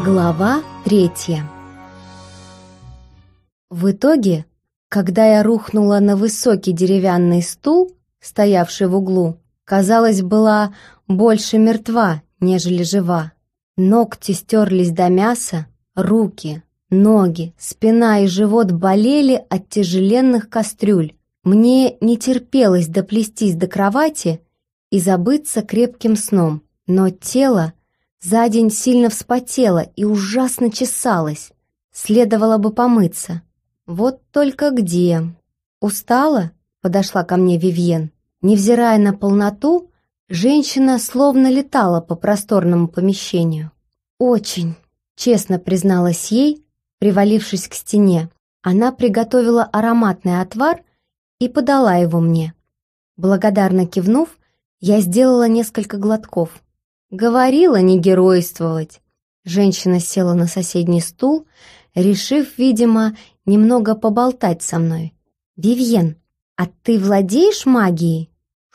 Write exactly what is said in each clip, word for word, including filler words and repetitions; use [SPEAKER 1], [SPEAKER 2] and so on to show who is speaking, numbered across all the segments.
[SPEAKER 1] Глава третья. В итоге, когда я рухнула на высокий деревянный стул, стоявший в углу, казалось, была больше мертва, нежели жива. Ногти стерлись до мяса, руки, ноги, спина и живот болели от тяжеленных кастрюль. Мне не терпелось доплестись до кровати и забыться крепким сном, но тело за день сильно вспотело и ужасно чесалось. Следовало бы помыться. Вот только где? «Устала?» — подошла ко мне Вивьен. Невзирая на полноту, женщина словно летала по просторному помещению. «Очень», — честно призналась ей, привалившись к стене. Она приготовила ароматный отвар и подала его мне. Благодарно кивнув, я сделала несколько глотков. «Говорила не геройствовать». Женщина села на соседний стул, решив, видимо, немного поболтать со мной. «Вивьен, а ты владеешь магией?»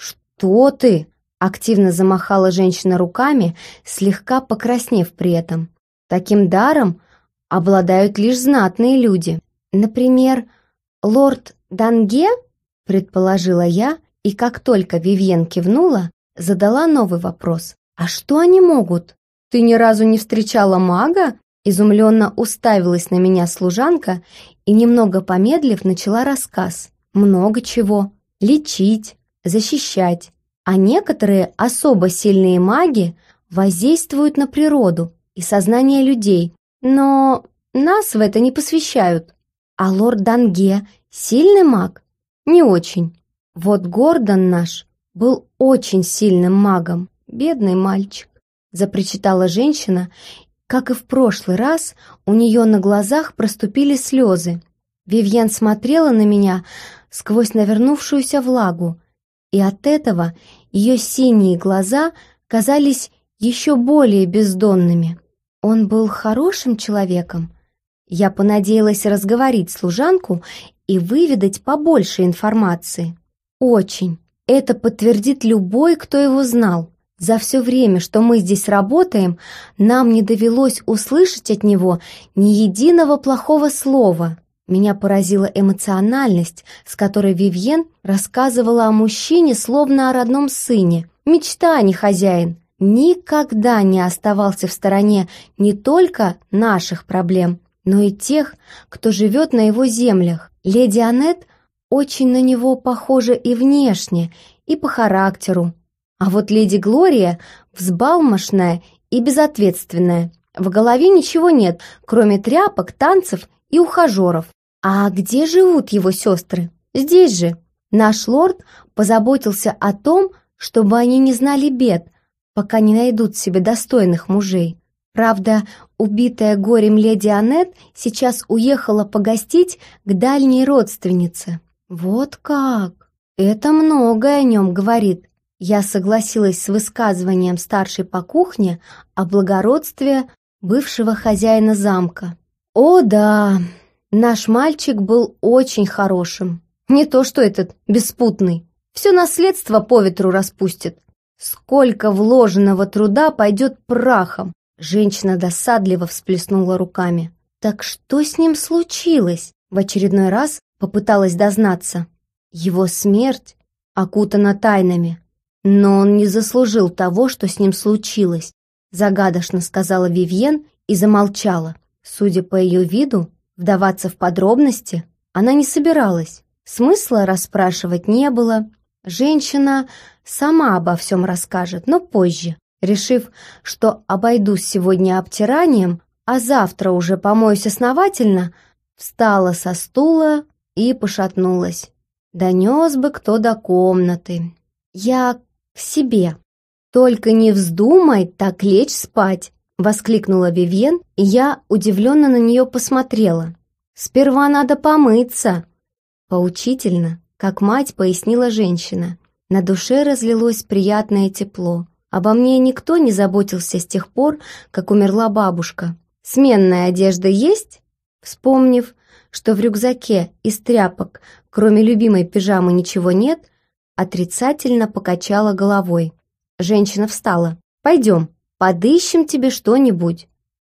[SPEAKER 1] «Что ты?» — активно замахала женщина руками, слегка покраснев при этом. «Таким даром обладают лишь знатные люди. Например, лорд Данге?» — предположила я, и как только Вивьен кивнула, задала новый вопрос. «А что они могут? Ты ни разу не встречала мага?» Изумленно уставилась на меня служанка и, немного помедлив, начала рассказ. Много чего. Лечить, защищать. А некоторые особо сильные маги воздействуют на природу и сознание людей, но нас в это не посвящают. А лорд Данге сильный маг? Не очень. Вот Гордон наш был очень сильным магом. «Бедный мальчик», — запричитала женщина. Как и в прошлый раз, у нее на глазах проступили слезы. Вивьен смотрела на меня сквозь навернувшуюся влагу, и от этого ее синие глаза казались еще более бездонными. Он был хорошим человеком. Я понадеялась разговорить служанку и выведать побольше информации. Очень. Это подтвердит любой, кто его знал. За все время, что мы здесь работаем, нам не довелось услышать от него ни единого плохого слова. Меня поразила эмоциональность, с которой Вивьен рассказывала о мужчине, словно о родном сыне. Мечта, а не хозяин. Никогда не оставался в стороне не только наших проблем, но и тех, кто живет на его землях. Леди Аннет очень на него похожа и внешне, и по характеру. А вот леди Глория взбалмошная и безответственная. В голове ничего нет, кроме тряпок, танцев и ухажеров. А где живут его сестры? Здесь же. Наш лорд позаботился о том, чтобы они не знали бед, пока не найдут себе достойных мужей. Правда, убитая горем леди Аннет сейчас уехала погостить к дальней родственнице. Вот как! Это многое о нем говорит. Я согласилась с высказыванием старшей по кухне о благородстве бывшего хозяина замка. О да, наш мальчик был очень хорошим. Не то что этот беспутный. Все наследство по ветру распустит. Сколько вложенного труда пойдет прахом. Женщина досадливо всплеснула руками. Так что с ним случилось? В очередной раз попыталась дознаться. Его смерть окутана тайнами. «Но он не заслужил того, что с ним случилось», загадочно сказала Вивьен и замолчала. Судя по ее виду, вдаваться в подробности она не собиралась. Смысла расспрашивать не было. Женщина сама обо всем расскажет, но позже. Решив, что обойдусь сегодня обтиранием, а завтра уже помоюсь основательно, встала со стула и пошатнулась. Донес бы кто до комнаты. «Я к себе. Только не вздумай так лечь спать», — воскликнула Вивьен, и я удивленно на нее посмотрела. «Сперва надо помыться». Поучительно, как мать пояснила женщина. На душе разлилось приятное тепло. Обо мне никто не заботился с тех пор, как умерла бабушка. «Сменная одежда есть?» Вспомнив, что в рюкзаке из тряпок, кроме любимой пижамы, ничего нет, отрицательно покачала головой. Женщина встала. «Пойдем, подыщем тебе что-нибудь».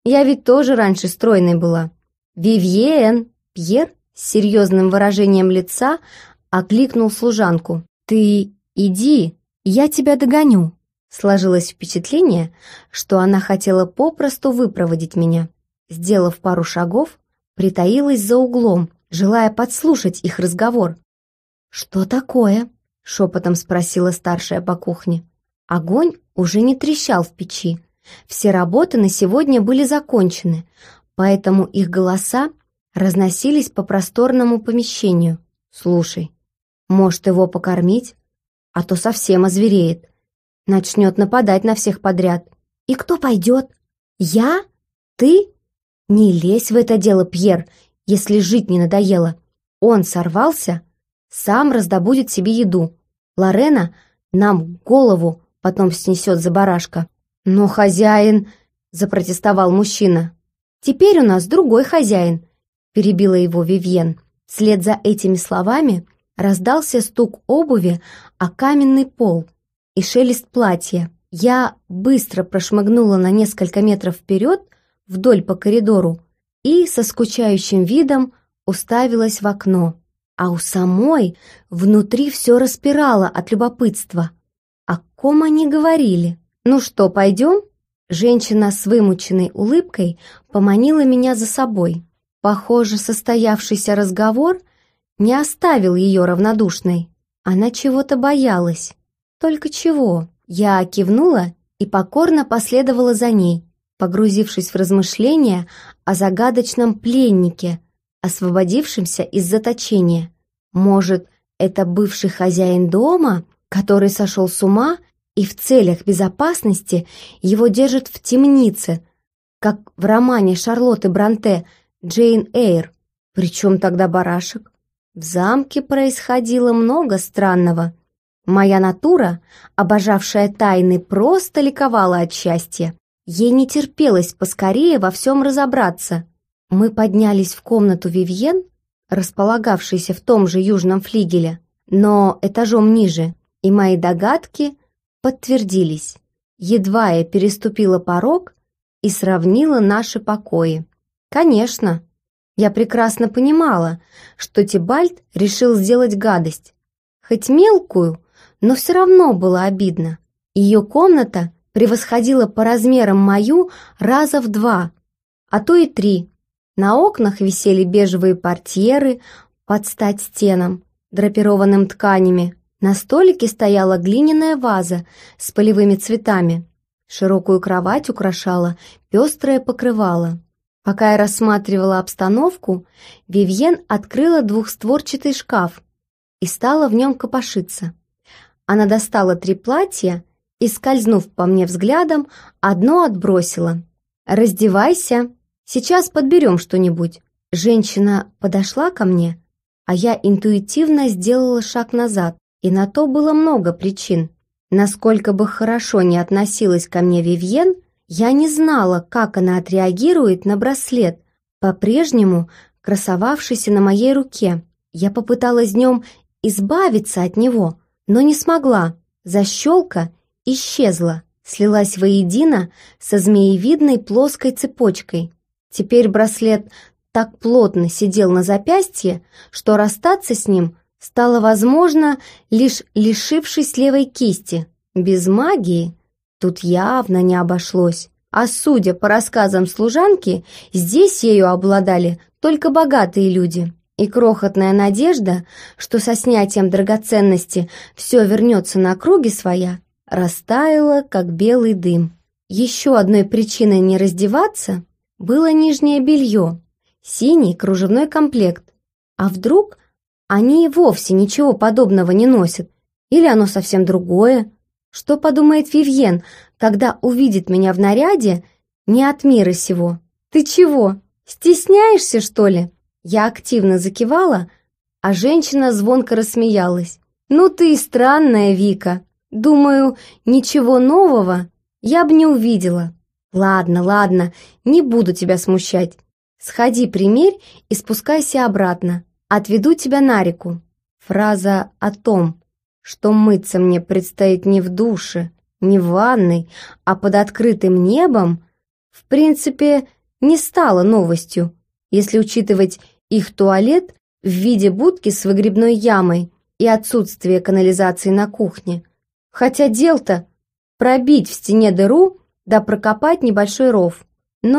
[SPEAKER 1] Я ведь тоже раньше стройной была. Вивьен!» Пьер с серьезным выражением лица окликнул служанку. «Ты иди, я тебя догоню». Сложилось впечатление, что она хотела попросту выпроводить меня. Сделав пару шагов, притаилась за углом, желая подслушать их разговор. «Что такое?» — шепотом спросила старшая по кухне. Огонь уже не трещал в печи. Все работы на сегодня были закончены, поэтому их голоса разносились по просторному помещению. «Слушай, может его покормить? А то совсем озвереет. Начнет нападать на всех подряд. И кто пойдет? Я? Ты? Не лезь в это дело, Пьер, если жить не надоело. Он сорвался, сам раздобудет себе еду. Лорена нам голову потом снесет за барашка». «Но хозяин...» — запротестовал мужчина. «Теперь у нас другой хозяин», — перебила его Вивьен. Вслед за этими словами раздался стук обуви о каменный пол и шелест платья. Я быстро прошмыгнула на несколько метров вперед вдоль по коридору и со скучающим видом уставилась в окно. А у самой внутри все распирало от любопытства. О ком они говорили? «Ну что, пойдем?» Женщина с вымученной улыбкой поманила меня за собой. Похоже, состоявшийся разговор не оставил ее равнодушной. Она чего-то боялась. Только чего? Я кивнула и покорно последовала за ней, погрузившись в размышления о загадочном пленнике, освободившемся из заточения. Может, это бывший хозяин дома, который сошел с ума, и в целях безопасности его держат в темнице, как в романе Шарлотты Бронте «Джейн Эйр». Причем тогда барашек? В замке происходило много странного. Моя натура, обожавшая тайны, просто ликовала от счастья. Ей не терпелось поскорее во всем разобраться. Мы поднялись в комнату Вивьен, располагавшейся в том же южном флигеле, но этажом ниже, и мои догадки подтвердились. Едва я переступила порог и сравнила наши покои. Конечно, я прекрасно понимала, что Тибальт решил сделать гадость. Хоть мелкую, но все равно было обидно. Ее комната превосходила по размерам мою раза в два, а то и три. На окнах висели бежевые портьеры под стать стенам, драпированным тканями. На столике стояла глиняная ваза с полевыми цветами. Широкую кровать украшала пестрое покрывало. Пока я рассматривала обстановку, Вивьен открыла двухстворчатый шкаф и стала в нем копошиться. Она достала три платья и, скользнув по мне взглядом, одно отбросила. «Раздевайся, сейчас подберем что-нибудь». Женщина подошла ко мне, а я интуитивно сделала шаг назад. И на то было много причин. Насколько бы хорошо ни относилась ко мне Вивьен, я не знала, как она отреагирует на браслет, по-прежнему красовавшийся на моей руке. Я попыталась днем избавиться от него, но не смогла. Защелка исчезла, слилась воедино со змеевидной плоской цепочкой. Теперь браслет так плотно сидел на запястье, что расстаться с ним стало возможно, лишь лишившись левой кисти. Без магии тут явно не обошлось. А судя по рассказам служанки, здесь ею обладали только богатые люди. И крохотная надежда, что со снятием драгоценности все вернется на круги своя, растаяла, как белый дым. Еще одной причиной не раздеваться было нижнее белье, синий кружевной комплект. А вдруг они и вовсе ничего подобного не носят? Или оно совсем другое? Что подумает Вивьен, когда увидит меня в наряде не от мира сего? «Ты чего, стесняешься, что ли?» Я активно закивала, а женщина звонко рассмеялась. «Ну ты и странная, Вика. Думаю, ничего нового я бы не увидела. Ладно, ладно, не буду тебя смущать. Сходи, примерь и спускайся обратно. Отведу тебя на реку». Фраза о том, что мыться мне предстоит не в душе, не в ванной, а под открытым небом, в принципе, не стало новостью, если учитывать их туалет в виде будки с выгребной ямой и отсутствие канализации на кухне. Хотя дел-то пробить в стене дыру да прокопать небольшой ров.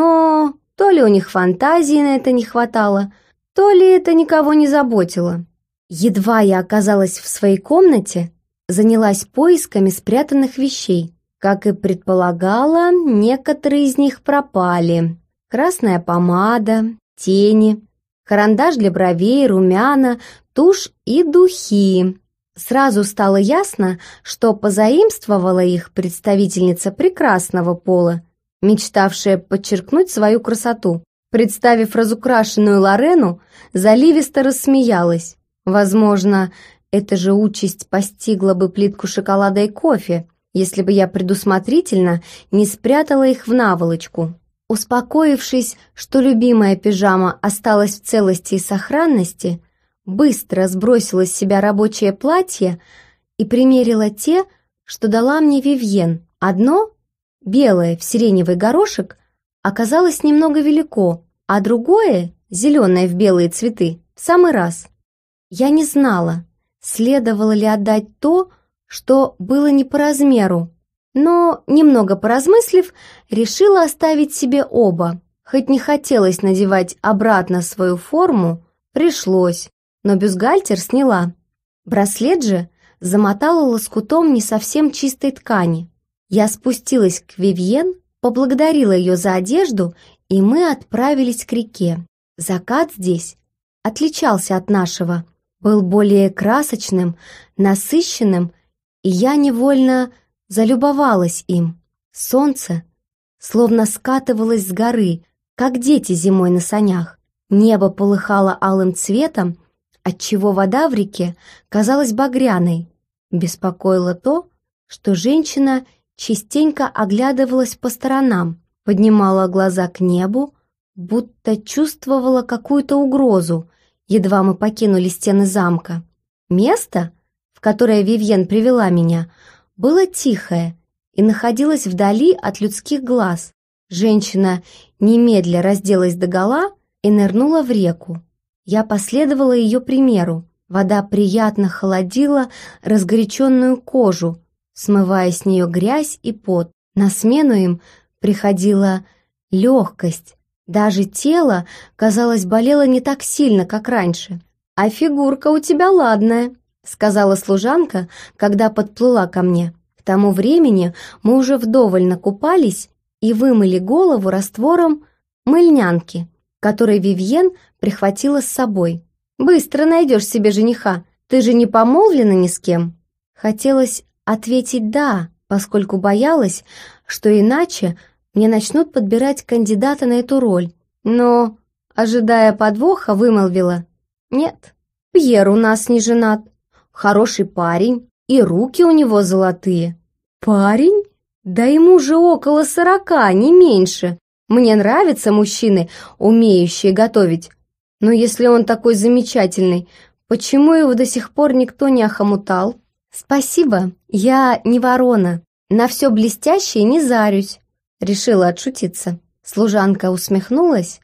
[SPEAKER 1] Но то ли у них фантазии на это не хватало, то ли это никого не заботило. Едва я оказалась в своей комнате, занялась поисками спрятанных вещей. Как и предполагала, некоторые из них пропали. Красная помада, тени, карандаш для бровей, румяна, тушь и духи. Сразу стало ясно, что позаимствовала их представительница прекрасного пола, мечтавшая подчеркнуть свою красоту. Представив разукрашенную Лорену, заливисто рассмеялась. Возможно, эта же участь постигла бы плитку шоколада и кофе, если бы я предусмотрительно не спрятала их в наволочку. Успокоившись, что любимая пижама осталась в целости и сохранности, быстро сбросила с себя рабочее платье и примерила те, что дала мне Вивьен. Одно, белое в сиреневый горошек, оказалось немного велико, а другое, зеленое в белые цветы, в самый раз. Я не знала, следовало ли отдать то, что было не по размеру, но, немного поразмыслив, решила оставить себе оба. Хоть не хотелось надевать обратно свою форму, пришлось, но бюстгальтер сняла. Браслет же замотала лоскутом не совсем чистой ткани. Я спустилась к Вивьен, поблагодарила ее за одежду, и мы отправились к реке. Закат здесь отличался от нашего, был более красочным, насыщенным, и я невольно залюбовалась им. Солнце словно скатывалось с горы, как дети зимой на санях. Небо полыхало алым цветом, отчего вода в реке казалась багряной. Беспокоило то, что женщина частенько оглядывалась по сторонам, поднимала глаза к небу, будто чувствовала какую-то угрозу, едва мы покинули стены замка. Место, в которое Вивьен привела меня, было тихое и находилось вдали от людских глаз. Женщина немедля разделась догола и нырнула в реку. Я последовала ее примеру. Вода приятно холодила разгоряченную кожу, смывая с нее грязь и пот. На смену им приходила легкость. Даже тело, казалось, болело не так сильно, как раньше. «А фигурка у тебя ладная», — сказала служанка, когда подплыла ко мне. К тому времени мы уже вдоволь накупались и вымыли голову раствором мыльнянки, который Вивьен прихватила с собой. «Быстро найдешь себе жениха, ты же не помолвлена ни с кем?» Хотелось ответить «да», поскольку боялась, что иначе мне начнут подбирать кандидата на эту роль, но, ожидая подвоха, вымолвила: «Нет, Пьер у нас не женат, хороший парень, и руки у него золотые». «Парень? Да ему же около сорока, не меньше. Мне нравятся мужчины, умеющие готовить. Но если он такой замечательный, почему его до сих пор никто не охомутал?» «Спасибо, я не ворона, на все блестящее не зарюсь», — решила отшутиться. Служанка усмехнулась,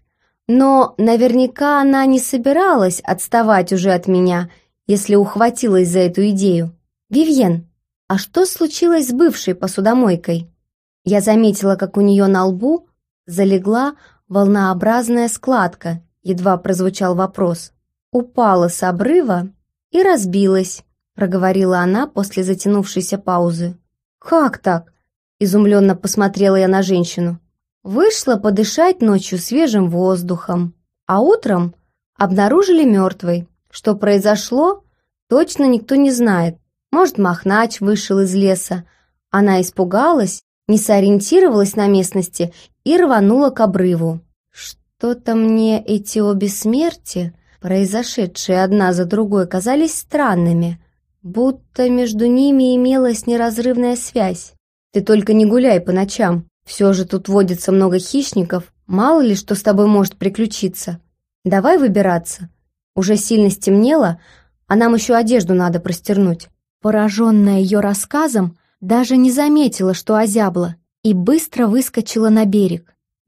[SPEAKER 1] но наверняка она не собиралась отставать уже от меня, если ухватилась за эту идею. «Вивьен, а что случилось с бывшей посудомойкой?» Я заметила, как у нее на лбу залегла волнообразная складка, едва прозвучал вопрос. «Упала с обрыва и разбилась», — проговорила она после затянувшейся паузы. «Как так?» — изумленно посмотрела я на женщину. «Вышла подышать ночью свежим воздухом, а утром обнаружили мертвой. Что произошло, точно никто не знает. Может, мохнач вышел из леса. Она испугалась, не сориентировалась на местности и рванула к обрыву. Что-то мне эти обе смерти, произошедшие одна за другой, казались странными, будто между ними имелась неразрывная связь. Ты только не гуляй по ночам, все же тут водится много хищников, мало ли что с тобой может приключиться. Давай выбираться. Уже сильно стемнело, а нам еще одежду надо простернуть». Пораженная ее рассказом, даже не заметила, что озябла, и быстро выскочила на берег.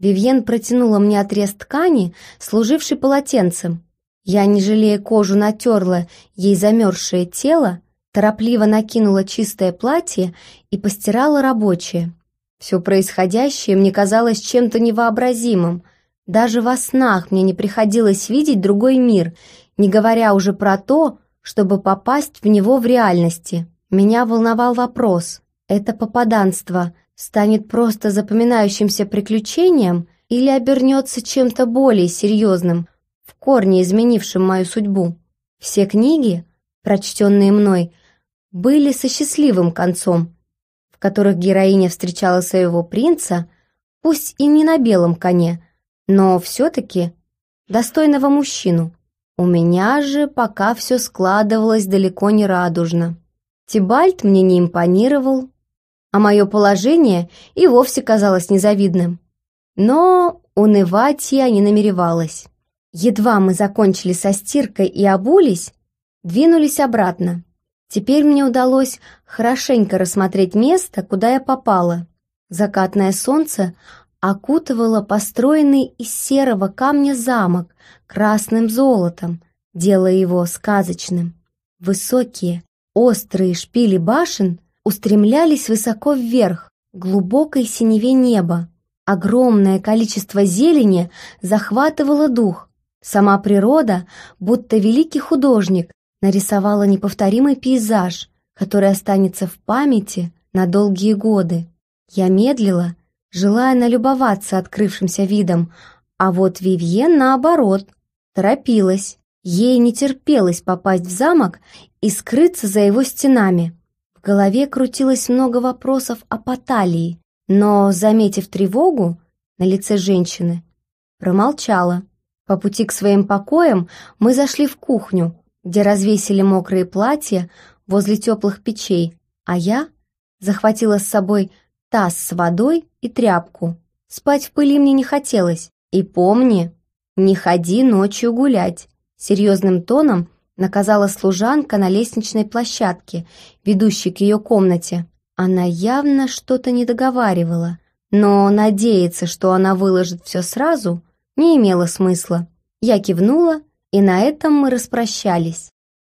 [SPEAKER 1] Вивьен протянула мне отрез ткани, служивший полотенцем. Я, не жалея кожу, натерла ей замерзшее тело, торопливо накинула чистое платье и постирала рабочее. Все происходящее мне казалось чем-то невообразимым. Даже во снах мне не приходилось видеть другой мир, не говоря уже про то, чтобы попасть в него в реальности. Меня волновал вопрос: это попаданство станет просто запоминающимся приключением или обернется чем-то более серьезным, в корне изменившим мою судьбу? Все книги, прочтенные мной, были со счастливым концом, в которых героиня встречала своего принца, пусть и не на белом коне, но все-таки достойного мужчину. У меня же пока все складывалось далеко не радужно. Тибальт мне не импонировал, а мое положение и вовсе казалось незавидным. Но унывать я не намеревалась. Едва мы закончили со стиркой и обулись, двинулись обратно. Теперь мне удалось хорошенько рассмотреть место, куда я попала. Закатное солнце окутывало построенный из серого камня замок красным золотом, делая его сказочным. Высокие, острые шпили башен устремлялись высоко вверх, к глубокой синеве неба. Огромное количество зелени захватывало дух. Сама природа, будто великий художник, нарисовала неповторимый пейзаж, который останется в памяти на долгие годы. Я медлила, желая налюбоваться открывшимся видом, а вот Вивьен, наоборот, торопилась. Ей не терпелось попасть в замок и скрыться за его стенами. В голове крутилось много вопросов о Поталии, но, заметив тревогу на лице женщины, промолчала. По пути к своим покоям мы зашли в кухню, где развесили мокрые платья возле теплых печей, а я захватила с собой таз с водой и тряпку. Спать в пыли мне не хотелось. И помни, не ходи ночью гулять, серьезным тоном наказала служанка на лестничной площадке, ведущей к ее комнате. Она явно что-то не договаривала, но надеяться, что она выложит все сразу, не имело смысла. Я кивнула, и на этом мы распрощались.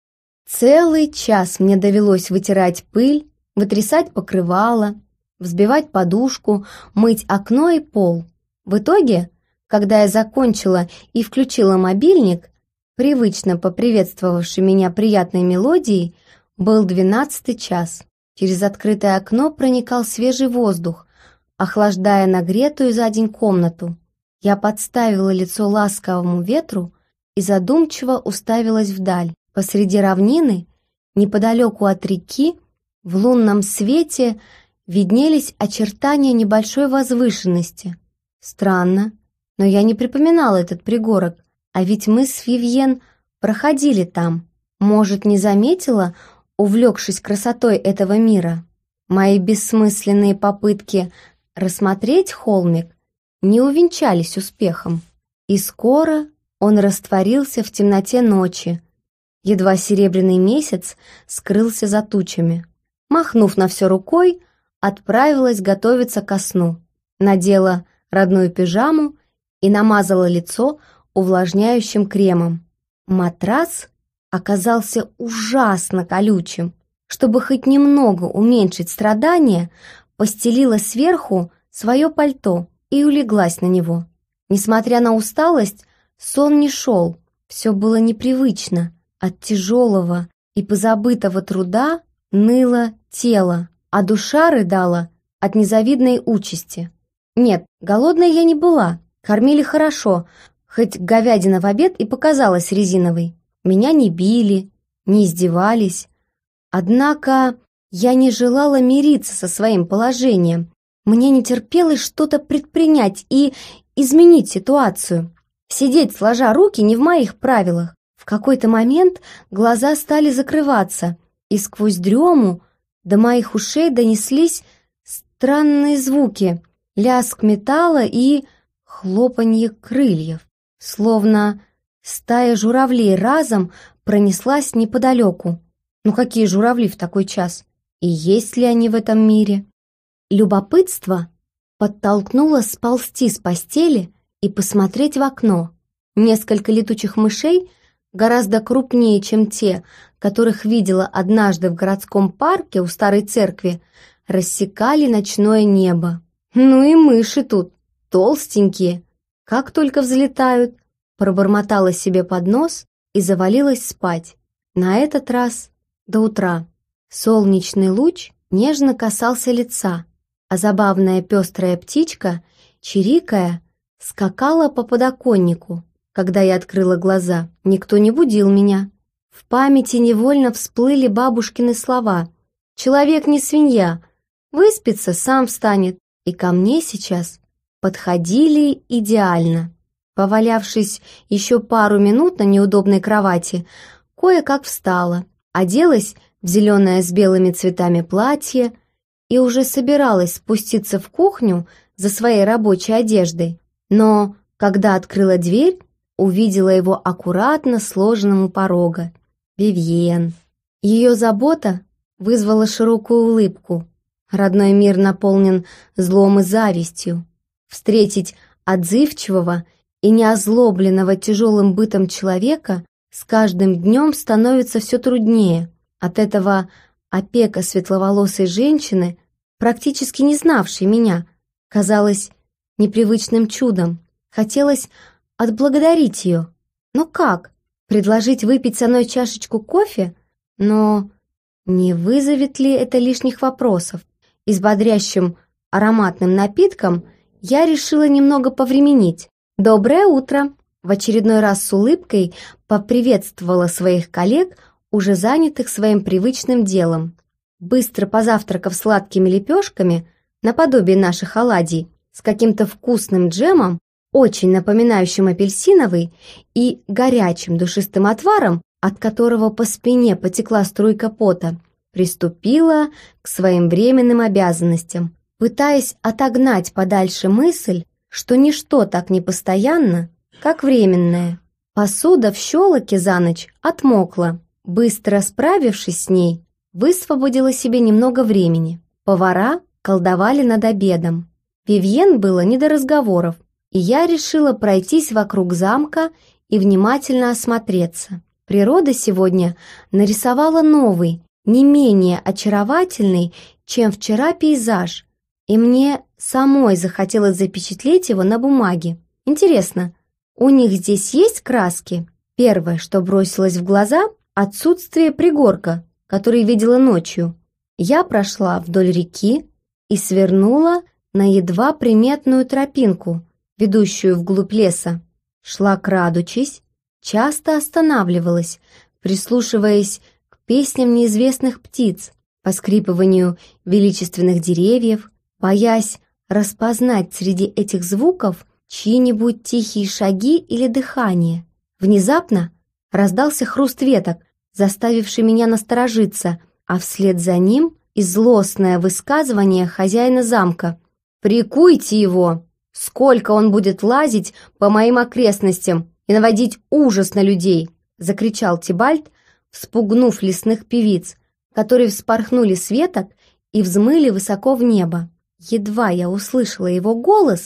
[SPEAKER 1] Целый час мне довелось вытирать пыль, вытрясать покрывало, взбивать подушку, мыть окно и пол. В итоге, когда я закончила и включила мобильник, привычно поприветствовавший меня приятной мелодией, был двенадцатый час. Через открытое окно проникал свежий воздух, охлаждая нагретую за день комнату. Я подставила лицо ласковому ветру и задумчиво уставилась вдаль. Посреди равнины, неподалеку от реки, в лунном свете виднелись очертания небольшой возвышенности. Странно, но я не припоминала этот пригорок, а ведь мы с Вивьен проходили там. Может, не заметила, увлекшись красотой этого мира? Мои бессмысленные попытки рассмотреть холмик не увенчались успехом, и скоро он растворился в темноте ночи. Едва серебряный месяц скрылся за тучами. Махнув на все рукой, отправилась готовиться ко сну. Надела родную пижаму и намазала лицо увлажняющим кремом. Матрас оказался ужасно колючим. Чтобы хоть немного уменьшить страдания, постелила сверху свое пальто и улеглась на него. Несмотря на усталость, сон не шел, все было непривычно. От тяжелого и позабытого труда ныло тело, а душа рыдала от незавидной участи. Нет, голодной я не была, кормили хорошо, хоть говядина в обед и показалась резиновой. Меня не били, не издевались. Однако я не желала мириться со своим положением. Мне не терпелось что-то предпринять и изменить ситуацию. Сидеть сложа руки не в моих правилах. В какой-то момент глаза стали закрываться, и сквозь дрему до моих ушей донеслись странные звуки, лязг металла и хлопанье крыльев. Словно стая журавлей разом пронеслась неподалеку. Ну какие журавли в такой час? И есть ли они в этом мире? Любопытство подтолкнула сползти с постели и посмотреть в окно. Несколько летучих мышей, гораздо крупнее, чем те, которых видела однажды в городском парке у старой церкви, рассекали ночное небо. Ну и мыши тут, толстенькие, как только взлетают. Пробормотала себе под нос и завалилась спать. На этот раз до утра. Солнечный луч нежно касался лица, а забавная пестрая птичка, чирикая, скакала по подоконнику. Когда я открыла глаза, никто не будил меня. В памяти невольно всплыли бабушкины слова: «Человек не свинья, выспится, сам встанет». И ко мне сейчас подходили идеально. Повалявшись еще пару минут на неудобной кровати, кое-как встала, оделась в зеленое с белыми цветами платье и уже собиралась спуститься в кухню за своей рабочей одеждой. Но, когда открыла дверь, увидела его аккуратно сложенным у порога. Вивьен. Ее забота вызвала широкую улыбку. Родной мир наполнен злом и завистью. Встретить отзывчивого и неозлобленного тяжелым бытом человека с каждым днем становится все труднее. От этого опека светловолосой женщины, практически не знавшей меня, казалась непривычным чудом. Хотелось отблагодарить ее. Но как? Предложить выпить со мной чашечку кофе? Но не вызовет ли это лишних вопросов? И с бодрящим ароматным напитком я решила немного повременить. «Доброе утро!» В очередной раз с улыбкой поприветствовала своих коллег, уже занятых своим привычным делом. Быстро позавтракав сладкими лепешками, наподобие наших оладий, с каким-то вкусным джемом, очень напоминающим апельсиновый, и горячим душистым отваром, от которого по спине потекла струйка пота, приступила к своим временным обязанностям, пытаясь отогнать подальше мысль, что ничто так не постоянно, как временное. Посуда в щелоке за ночь отмокла. Быстро справившись с ней, высвободила себе немного времени. Повара колдовали над обедом. Вивьен было не до разговоров, и я решила пройтись вокруг замка и внимательно осмотреться. Природа сегодня нарисовала новый, не менее очаровательный, чем вчера пейзаж, и мне самой захотелось запечатлеть его на бумаге. Интересно, у них здесь есть краски? Первое, что бросилось в глаза – отсутствие пригорка, который видела ночью. Я прошла вдоль реки и свернула на едва приметную тропинку, ведущую вглубь леса. Шла крадучись, часто останавливалась, прислушиваясь к песням неизвестных птиц, поскрипыванию величественных деревьев, боясь распознать среди этих звуков чьи-нибудь тихие шаги или дыхание. Внезапно раздался хруст веток, заставивший меня насторожиться, а вслед за ним и злостное высказывание хозяина замка: «Прикуйте его! Сколько он будет лазить по моим окрестностям и наводить ужас на людей!» — закричал Тибальт, вспугнув лесных певиц, которые вспорхнули с веток и взмыли высоко в небо. Едва я услышала его голос,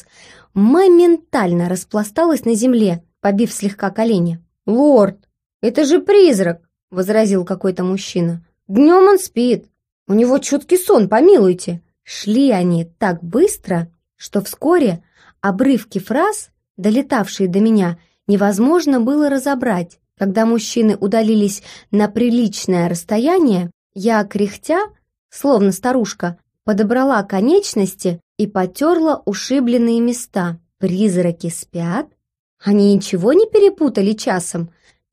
[SPEAKER 1] моментально распласталась на земле, побив слегка колени. «Лорд, это же призрак!» — возразил какой-то мужчина. «Днем он спит. У него чуткий сон, помилуйте». Шли они так быстро, что вскоре обрывки фраз, долетавшие до меня, невозможно было разобрать. Когда мужчины удалились на приличное расстояние, я, кряхтя, словно старушка, подобрала конечности и потерла ушибленные места. Призраки спят? Они ничего не перепутали часом?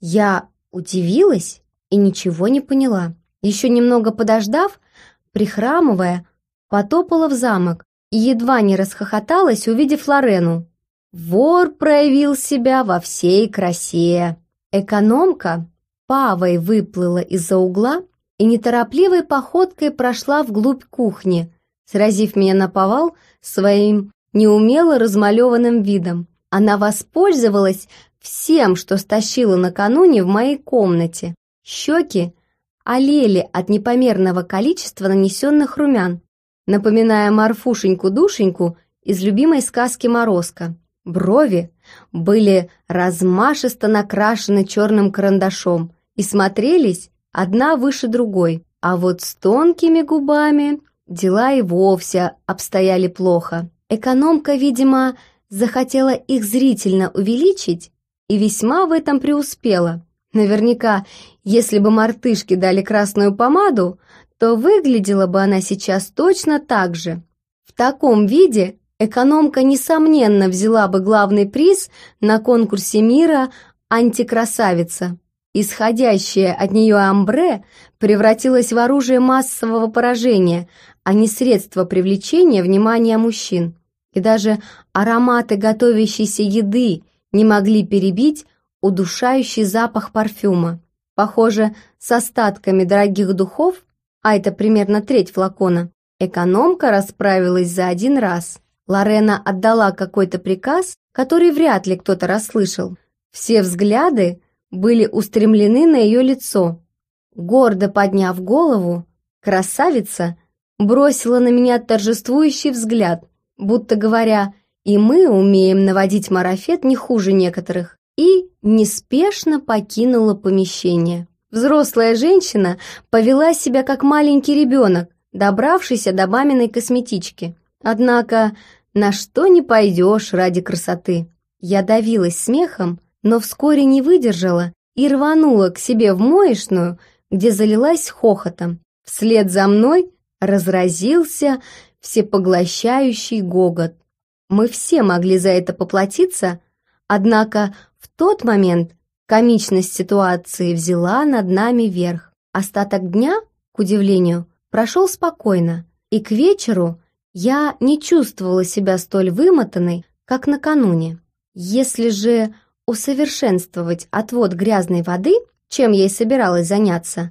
[SPEAKER 1] Я удивилась и ничего не поняла. Еще немного подождав, прихрамывая, потопала в замок и едва не расхохоталась, увидев Лорену. Вор проявил себя во всей красе. Экономка павой выплыла из-за угла и неторопливой походкой прошла вглубь кухни, сразив меня наповал своим неумело размалеванным видом. Она воспользовалась всем, что стащила накануне в моей комнате. Щеки олели от непомерного количества нанесенных румян. Напоминая Марфушеньку-душеньку, из любимой сказки «Морозко». Брови были размашисто накрашены черным карандашом и смотрелись одна выше другой, а вот с тонкими губами дела и вовсе обстояли плохо. Экономка, видимо, захотела их зрительно увеличить и весьма в этом преуспела. Наверняка, если бы мартышке дали красную помаду, то выглядела бы она сейчас точно так же. В таком виде экономка, несомненно, взяла бы главный приз на конкурсе мира «Антикрасавица». Исходящее от нее амбре превратилось в оружие массового поражения, а не средство привлечения внимания мужчин. И даже ароматы готовящейся еды не могли перебить удушающий запах парфюма. Похоже, с остатками дорогих духов, а это примерно треть флакона, экономка расправилась за один раз. Лорена отдала какой-то приказ, который вряд ли кто-то расслышал. Все взгляды были устремлены на ее лицо. Гордо подняв голову, красавица бросила на меня торжествующий взгляд, будто говоря: «И мы умеем наводить марафет не хуже некоторых», и неспешно покинула помещение. Взрослая женщина повела себя как маленький ребенок, добравшийся до маминой косметички. Однако на что не пойдешь ради красоты. Я давилась смехом, но вскоре не выдержала и рванула к себе в моечную, где залилась хохотом. Вслед за мной разразился всепоглощающий гогот. Мы все могли за это поплатиться, однако в тот момент комичность ситуации взяла над нами верх. Остаток дня, к удивлению, прошел спокойно, и к вечеру я не чувствовала себя столь вымотанной, как накануне. Если же усовершенствовать отвод грязной воды, чем я и собиралась заняться,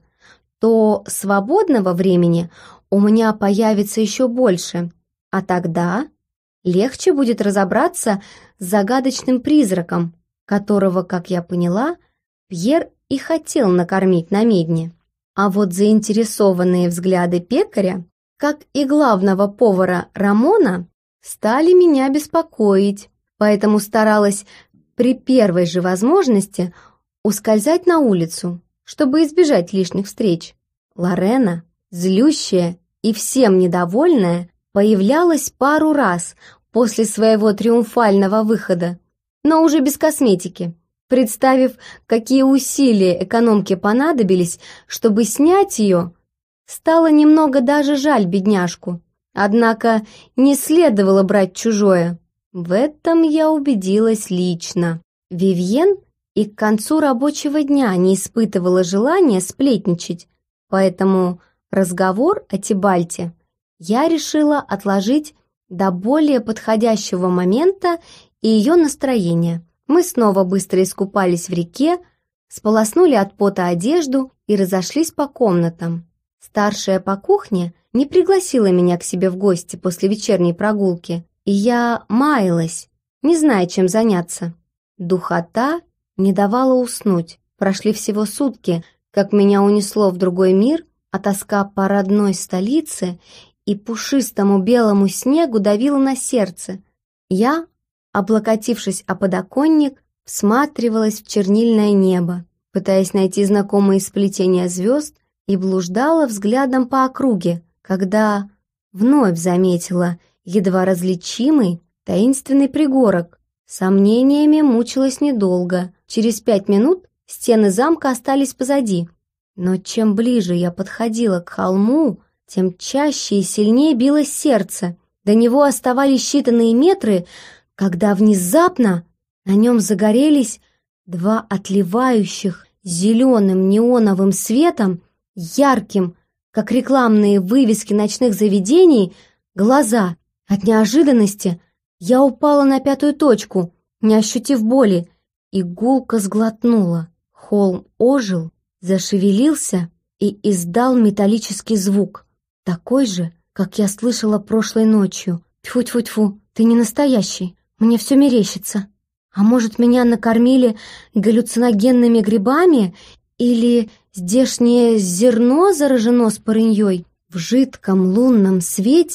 [SPEAKER 1] то свободного времени у меня появится еще больше, а тогда легче будет разобраться с загадочным призраком, которого, как я поняла, Пьер и хотел накормить на медне. А вот заинтересованные взгляды пекаря, как и главного повара Рамона, стали меня беспокоить, поэтому старалась при первой же возможности ускользать на улицу, чтобы избежать лишних встреч. Лорена, злющая и всем недовольная, появлялась пару раз после своего триумфального выхода, но уже без косметики. Представив, какие усилия экономке понадобились, чтобы снять ее, стало немного даже жаль бедняжку. Однако не следовало брать чужое. В этом я убедилась лично. Вивьен и к концу рабочего дня не испытывала желания сплетничать, поэтому разговор о Тибальте я решила отложить до более подходящего момента и ее настроения. Мы снова быстро искупались в реке, сполоснули от пота одежду и разошлись по комнатам. Старшая по кухне не пригласила меня к себе в гости после вечерней прогулки, и я маялась, не зная, чем заняться. Духота не давала уснуть. Прошли всего сутки, как меня унесло в другой мир, а тоска по родной столице и пушистому белому снегу давила на сердце. Я, облокотившись о подоконник, всматривалась в чернильное небо, пытаясь найти знакомые сплетения звезд, и блуждала взглядом по округе, когда вновь заметила едва различимый таинственный пригорок. Сомнениями мучилась недолго. Через пять минут стены замка остались позади. Но чем ближе я подходила к холму, тем чаще и сильнее билось сердце. До него оставались считанные метры, когда внезапно на нем загорелись два отливающих зеленым неоновым светом, ярким, как рекламные вывески ночных заведений, глаза. От неожиданности я упала на пятую точку, не ощутив боли, и гулко сглотнула. Холм ожил, зашевелился и издал металлический звук, такой же, как я слышала прошлой ночью. Тьфу-тьфу-тьфу, ты не настоящий, мне все мерещится. А может, меня накормили галлюциногенными грибами, или здешнее зерно заражено спорыньей? В жидком лунном свете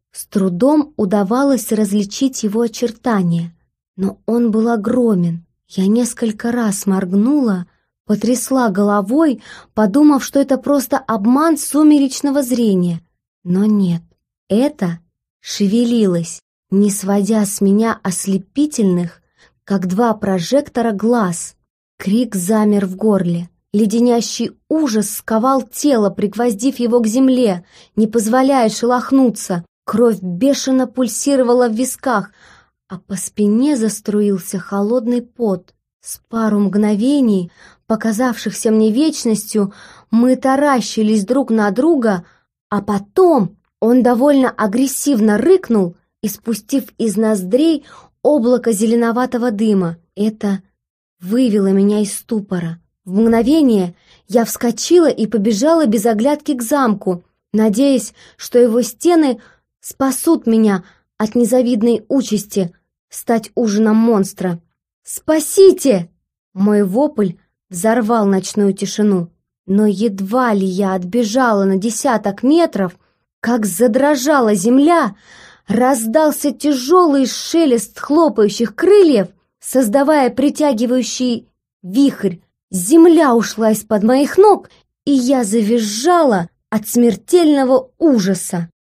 [SPEAKER 1] С трудом удавалось различить его очертания, но он был огромен. Я несколько раз моргнула, потрясла головой, подумав, что это просто обман сумеречного зрения. Но нет, это шевелилось, не сводя с меня ослепительных, как два прожектора, глаз. Крик замер в горле. Леденящий ужас сковал тело, пригвоздив его к земле, не позволяя шелохнуться. Кровь бешено пульсировала в висках, а по спине заструился холодный пот. С пару мгновений, показавшихся мне вечностью, мы таращились друг на друга, а потом он довольно агрессивно рыкнул, испустив из ноздрей облако зеленоватого дыма. Это вывело меня из ступора. В мгновение я вскочила и побежала без оглядки к замку, надеясь, что его стены спасут меня от незавидной участи стать ужином монстра. «Спасите!» Мой вопль взорвал ночную тишину, но едва ли я отбежала на десяток метров, как задрожала земля, раздался тяжелый шелест хлопающих крыльев, создавая притягивающий вихрь. Земля ушла из-под моих ног, и я завизжала от смертельного ужаса.